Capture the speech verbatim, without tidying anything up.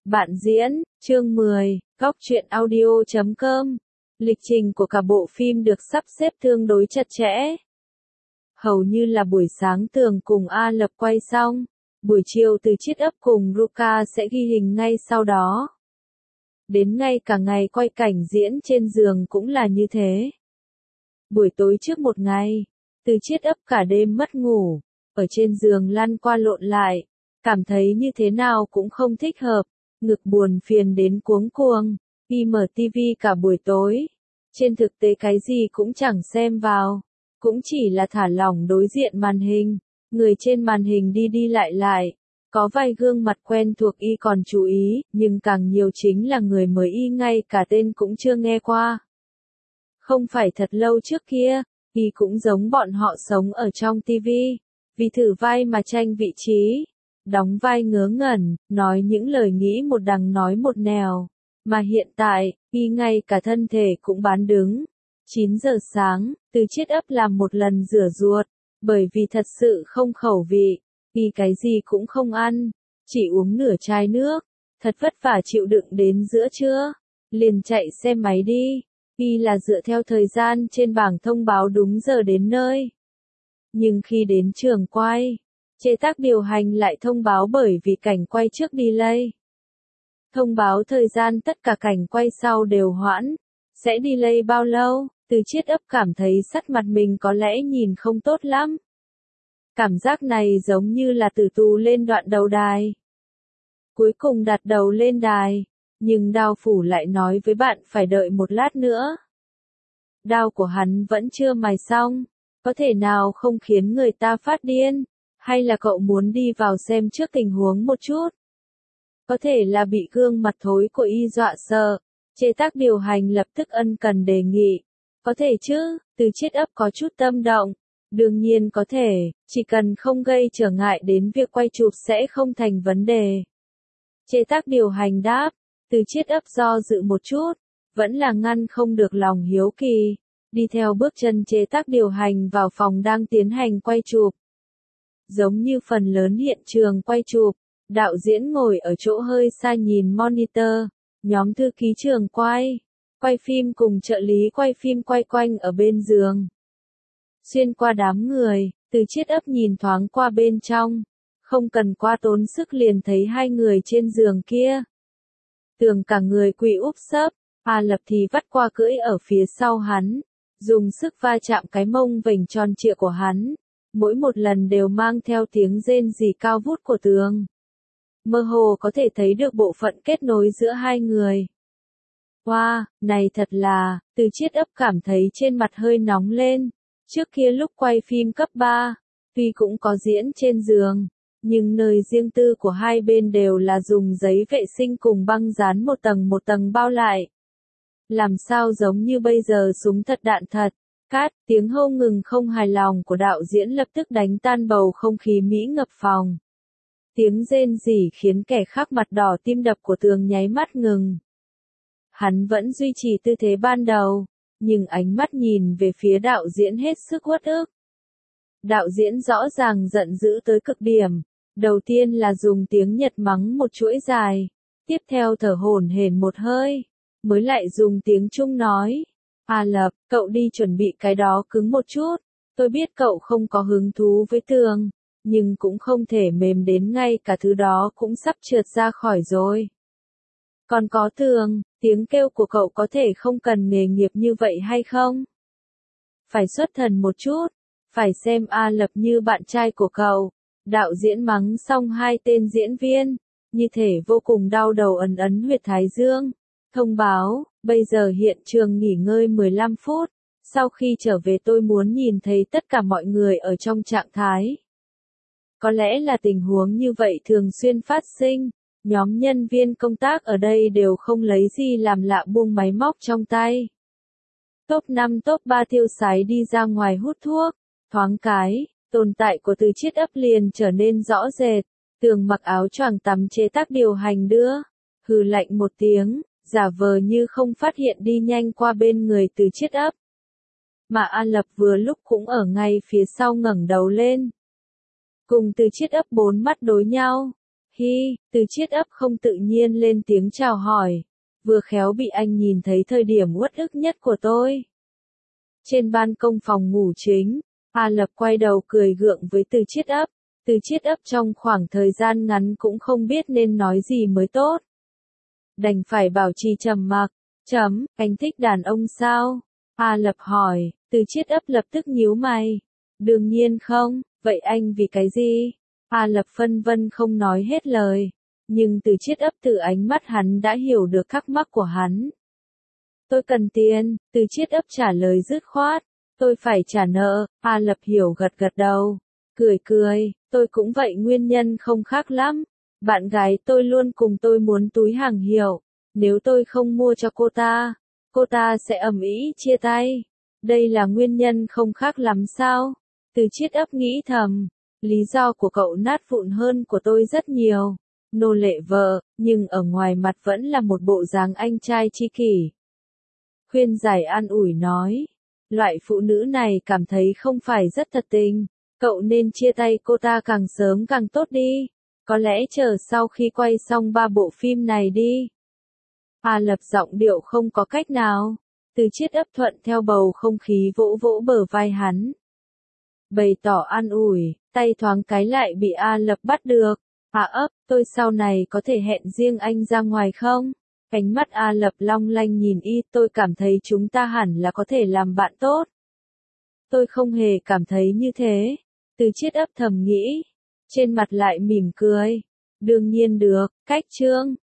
Bạn diễn, chương mười, góc truyện audio chấm com. Lịch trình của cả bộ phim được sắp xếp tương đối chặt chẽ. Hầu như là buổi sáng Tường cùng A Lập quay xong, buổi chiều Từ Chiết Ấp cùng Ruka sẽ ghi hình ngay sau đó. Đến ngay cả ngày quay cảnh diễn trên giường cũng là như thế. Buổi tối trước một ngày, Từ Chiết Ấp cả đêm mất ngủ, ở trên giường lăn qua lộn lại, cảm thấy như thế nào cũng không thích hợp, ngực buồn phiền đến cuống cuồng, đi mở tivi cả buổi tối. Trên thực tế cái gì cũng chẳng xem vào, cũng chỉ là thả lỏng đối diện màn hình, người trên màn hình đi đi lại lại, có vài gương mặt quen thuộc y còn chú ý, nhưng càng nhiều chính là người mới y ngay cả tên cũng chưa nghe qua. Không phải thật lâu trước kia, y cũng giống bọn họ sống ở trong tivi, vì thử vai mà tranh vị trí, đóng vai ngớ ngẩn, nói những lời nghĩ một đằng nói một nẻo, mà hiện tại, y ngay cả thân thể cũng bán đứng. chín giờ sáng, Từ Chiết Ấp làm một lần rửa ruột, bởi vì thật sự không khẩu vị, y cái gì cũng không ăn, chỉ uống nửa chai nước, thật vất vả chịu đựng đến giữa trưa, liền chạy xe máy đi, y là dựa theo thời gian trên bảng thông báo đúng giờ đến nơi. Nhưng khi đến trường quay, chế tác điều hành lại thông báo bởi vì cảnh quay trước delay. Thông báo thời gian tất cả cảnh quay sau đều hoãn, sẽ delay bao lâu, Từ Chiết Ấp cảm thấy sắc mặt mình có lẽ nhìn không tốt lắm. Cảm giác này giống như là tử tù lên đoạn đầu đài. Cuối cùng đặt đầu lên đài, nhưng đao phủ lại nói với bạn phải đợi một lát nữa. Đao của hắn vẫn chưa mài xong, có thể nào không khiến người ta phát điên, hay là cậu muốn đi vào xem trước tình huống một chút? Có thể là bị gương mặt thối của y dọa sợ, chế tác điều hành lập tức ân cần đề nghị. Có thể chứ, Từ Chiết Ấp có chút tâm động. Đương nhiên có thể, chỉ cần không gây trở ngại đến việc quay chụp sẽ không thành vấn đề. Chế tác điều hành đáp, Từ Chiết Ấp do dự một chút, vẫn là ngăn không được lòng hiếu kỳ, đi theo bước chân chế tác điều hành vào phòng đang tiến hành quay chụp. Giống như phần lớn hiện trường quay chụp, đạo diễn ngồi ở chỗ hơi xa nhìn monitor, nhóm thư ký trường quay, quay phim cùng trợ lý quay phim quay quanh ở bên giường. Xuyên qua đám người, Từ Chiết Ấp nhìn thoáng qua bên trong, không cần qua tốn sức liền thấy hai người trên giường kia. Tường cả người quỳ úp sấp, A Lập thì vắt qua cưỡi ở phía sau hắn, dùng sức va chạm cái mông vành tròn trịa của hắn, mỗi một lần đều mang theo tiếng rên rỉ cao vút của Tường. Mơ hồ có thể thấy được bộ phận kết nối giữa hai người. Wow, này thật là, Từ Chiết Ấp cảm thấy trên mặt hơi nóng lên. Trước kia lúc quay phim cấp ba, tuy cũng có diễn trên giường, nhưng nơi riêng tư của hai bên đều là dùng giấy vệ sinh cùng băng dán một tầng một tầng bao lại. Làm sao giống như bây giờ súng thật đạn thật. Cát, tiếng hô ngừng không hài lòng của đạo diễn lập tức đánh tan bầu không khí mỹ ngập phòng. Tiếng rên rỉ khiến kẻ khác mặt đỏ tim đập của Tường nháy mắt ngừng. Hắn vẫn duy trì tư thế ban đầu, nhưng ánh mắt nhìn về phía đạo diễn hết sức uất ức. Đạo diễn rõ ràng giận dữ tới cực điểm, đầu tiên là dùng tiếng Nhật mắng một chuỗi dài, tiếp theo thở hổn hển một hơi, mới lại dùng tiếng Trung nói, A Lập, cậu đi chuẩn bị cái đó cứng một chút, tôi biết cậu không có hứng thú với Tường, nhưng cũng không thể mềm đến ngay cả thứ đó cũng sắp trượt ra khỏi rồi. Còn có Tường, tiếng kêu của cậu có thể không cần nghề nghiệp như vậy hay không? Phải xuất thần một chút, phải xem A Lập như bạn trai của cậu. Đạo diễn mắng xong hai tên diễn viên, như thể vô cùng đau đầu ấn ấn huyệt thái dương. Thông báo, bây giờ hiện trường nghỉ ngơi mười lăm phút, sau khi trở về tôi muốn nhìn thấy tất cả mọi người ở trong trạng thái. Có lẽ là tình huống như vậy thường xuyên phát sinh. Nhóm nhân viên công tác ở đây đều không lấy gì làm lạ buông máy móc trong tay. Top năm top ba tiêu sái đi ra ngoài hút thuốc, thoáng cái, tồn tại của Từ Chiết Ấp liền trở nên rõ rệt. Tường mặc áo choàng tắm chế tác điều hành đưa, hừ lạnh một tiếng, giả vờ như không phát hiện đi nhanh qua bên người Từ Chiết Ấp. Mà A Lập vừa lúc cũng ở ngay phía sau ngẩng đầu lên. Cùng Từ Chiết Ấp bốn mắt đối nhau. Hi, Từ Chiết ấp không tự nhiên lên tiếng chào hỏi. Vừa khéo bị anh nhìn thấy thời điểm uất ức nhất của tôi. Trên ban công phòng ngủ chính, A Lập quay đầu cười gượng với Từ Chiết ấp. Từ Chiết ấp trong khoảng thời gian ngắn cũng không biết nên nói gì mới tốt. Đành phải bảo trì trầm mặc. Chấm, anh thích đàn ông sao? A Lập hỏi, Từ Chiết ấp lập tức nhíu mày. Đương nhiên không, vậy anh vì cái gì? A Lập phân vân không nói hết lời. Nhưng Từ Chiết ấp từ ánh mắt hắn đã hiểu được thắc mắc của hắn. Tôi cần tiền, Từ Chiết ấp trả lời dứt khoát. Tôi phải trả nợ, A Lập hiểu gật gật đầu. Cười cười, tôi cũng vậy, nguyên nhân không khác lắm. Bạn gái tôi luôn cùng tôi muốn túi hàng hiệu. Nếu tôi không mua cho cô ta, cô ta sẽ ầm ĩ chia tay. Đây là nguyên nhân không khác lắm sao? Từ Chiết ấp nghĩ thầm. Lý do của cậu nát vụn hơn của tôi rất nhiều. Nô lệ vợ, nhưng ở ngoài mặt vẫn là một bộ dáng anh trai tri kỷ. Khuyên giải an ủi nói. Loại phụ nữ này cảm thấy không phải rất thật tình. Cậu nên chia tay cô ta càng sớm càng tốt đi. Có lẽ chờ sau khi quay xong ba bộ phim này đi. A Lập giọng điệu không có cách nào. Từ Chiết ấp thuận theo bầu không khí vỗ vỗ bờ vai hắn. Bày tỏ an ủi, tay thoáng cái lại bị A Lập bắt được. A ấp, tôi sau này có thể hẹn riêng anh ra ngoài không? Ánh mắt A Lập long lanh nhìn y, tôi cảm thấy chúng ta hẳn là có thể làm bạn tốt. Tôi không hề cảm thấy như thế. Từ Chiết ấp thầm nghĩ. Trên mặt lại mỉm cười. Đương nhiên được, cách chương.